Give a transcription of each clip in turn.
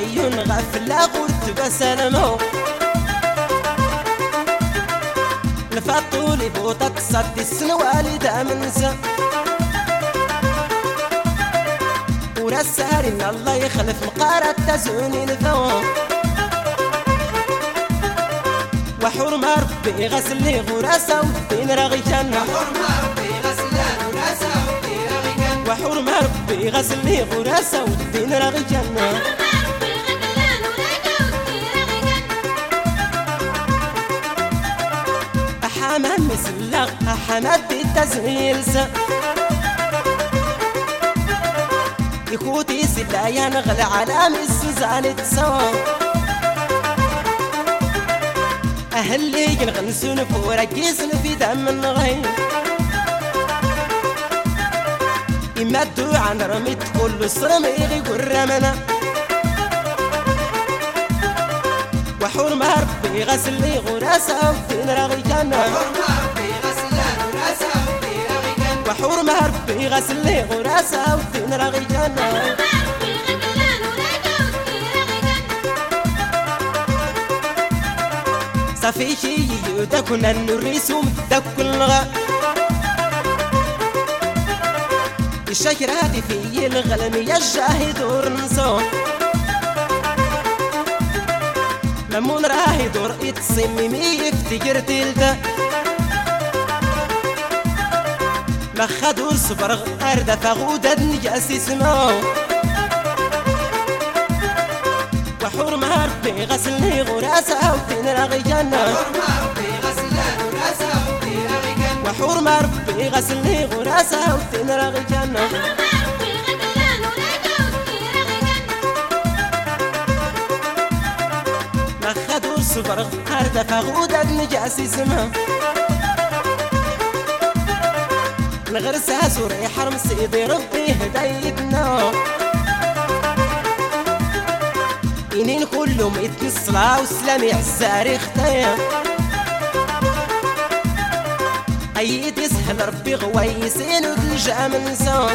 وريون غفلا قلت بسلمو نفطولي بوطة تصدي السنوالي دا منسى ورسالي ان الله يخلف مقارة تزوني الثوم وحرمة ربي غسل لي غراسة والدين راغي جنة وحرمة ربي غسل لي غراسة والدين راغي جنة أحمد مسلغ أحمد بالتزميل يخوتي سلا ينغل على السوزان تسوى أهلي ينغنسون فورقيسن في دم الغيم يمدوا عن رميت كل صرمي قرمنا وحرمة ربي غسل لي غراسة والدين راغي جنة وحرمة ربي غسل لي غراسة والدين راغي جنة صافي شي يدكنا الرسوم دك الغا الشجرات في الغلم يا الشاهد ورنسو ممون راهي دور يتصممي يفتكر تلتا ما خدور صبر أردا فغودة نجاس اسمه وحرمة ربي غسل لي غراسة والدين راغي جنة وحرمة ربي غسل لي غراسة والدين راغي جنة ما خدور صبر أردا فغودة نجاس اسمه الغرسة سوري حرم سيدي ربي هدايتنا إنين كلهم يتنصلا وسلامي عزاري اختيا أيد يسهل ربي غويسين ودلجا منسا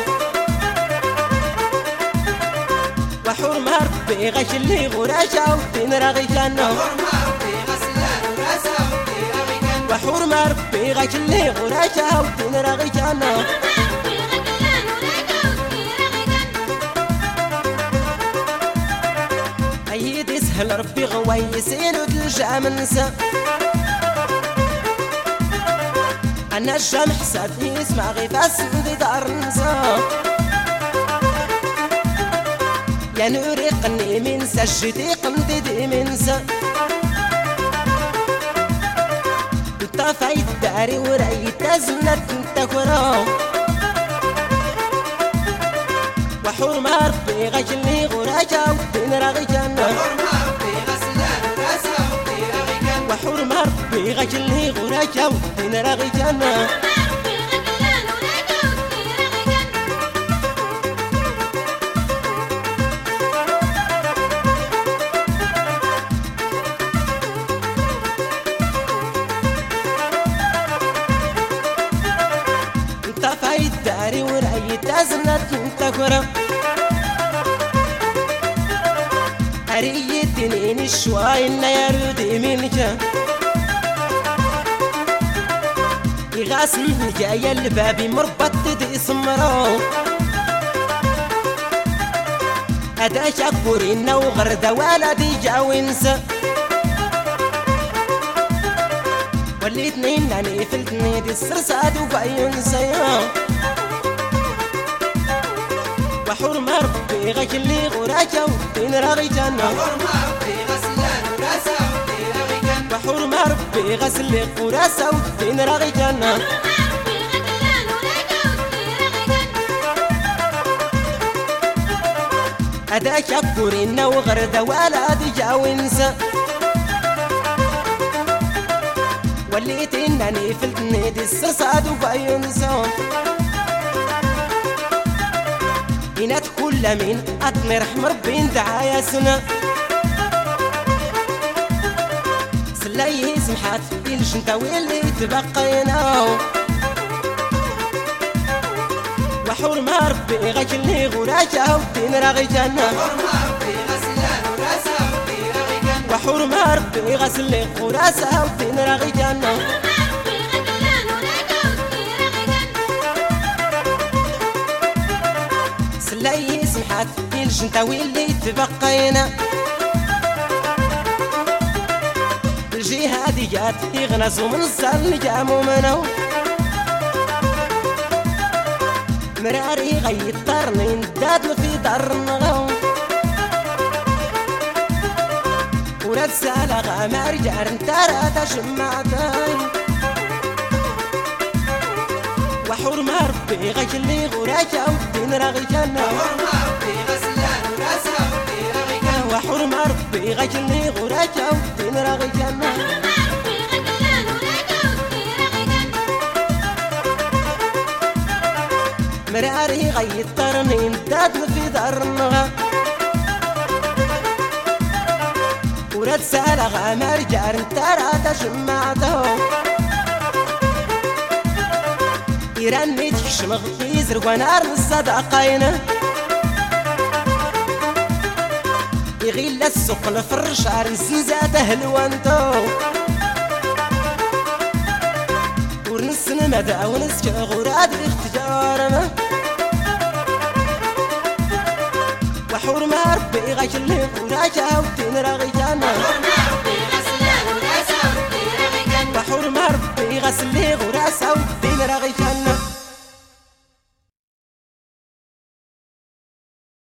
وحرمة ربي غشل لي غراشة والدين راغي جنة وحرمة ربي غشل لي غراشة والدين راغي جنة أيد يسهل ربي غويسين ودلجا منسا أنا الجمح سادني يسمع غيفاس ودي دار نسا يا نوري قني من سجدي قمدي دي منسا طفيت داري ورأيت زنت تكرام وحرمة ربي غجلني غراجة والدين راغي جنة وحرمة ربي غجلني غراجة والدين راغي جنة طفيت داري ورأيت زنت تكرام أريتنين الشواي إن يرودي منك يغاسن جاي البابي مربط دي سمرو أدا شكورين وغردة ولدي جاوينسا والاتنين ناني فلتني دي السرساد وباينسا وحرمة ربي غشل لي غراجة والدين راغي جنة وحرمة ربي غسل لي غراسة والدين راغي جنة أدا شكورين وغردة ولدي جاوينسا والليتين ناني فلتني دي السرساد وباينسا إنات كل من أطني رحم ربي ندعايا سنة سلاي سمحات الجنتا واللي تبقينا وحرمة ربي غشلني غراجة والدين راغي جنة وحور ما ربي غسل لي قراسة ودين راغي جنة سلاي سمحات الجنتا واللي تبقينا الجهاديات يغنسوا من الزل جامو منو مراري غيطرني ندادن في درنغو ولاد سالغا مرجع انتارا تشمعتاي وحور ما ربي غيخلي غراكا ودين راغي جنة وحور ما ربي غيخلي غراكا ودين راغي جنة مراري غيطرني ندادن في درنغا ولاد سالغا مرجع انتارا تشمعتو يرني تحشمغ يزرق ونار الصدقين يغيل السوق الفرشار نسنزاته الوانتو ورنسن مدى ونسك غراد الاختجارنا وحور ما ربي غيخلي غراكا ودين راغي جنة وحور ما ربي غسلي غراسة ودين راغي جنة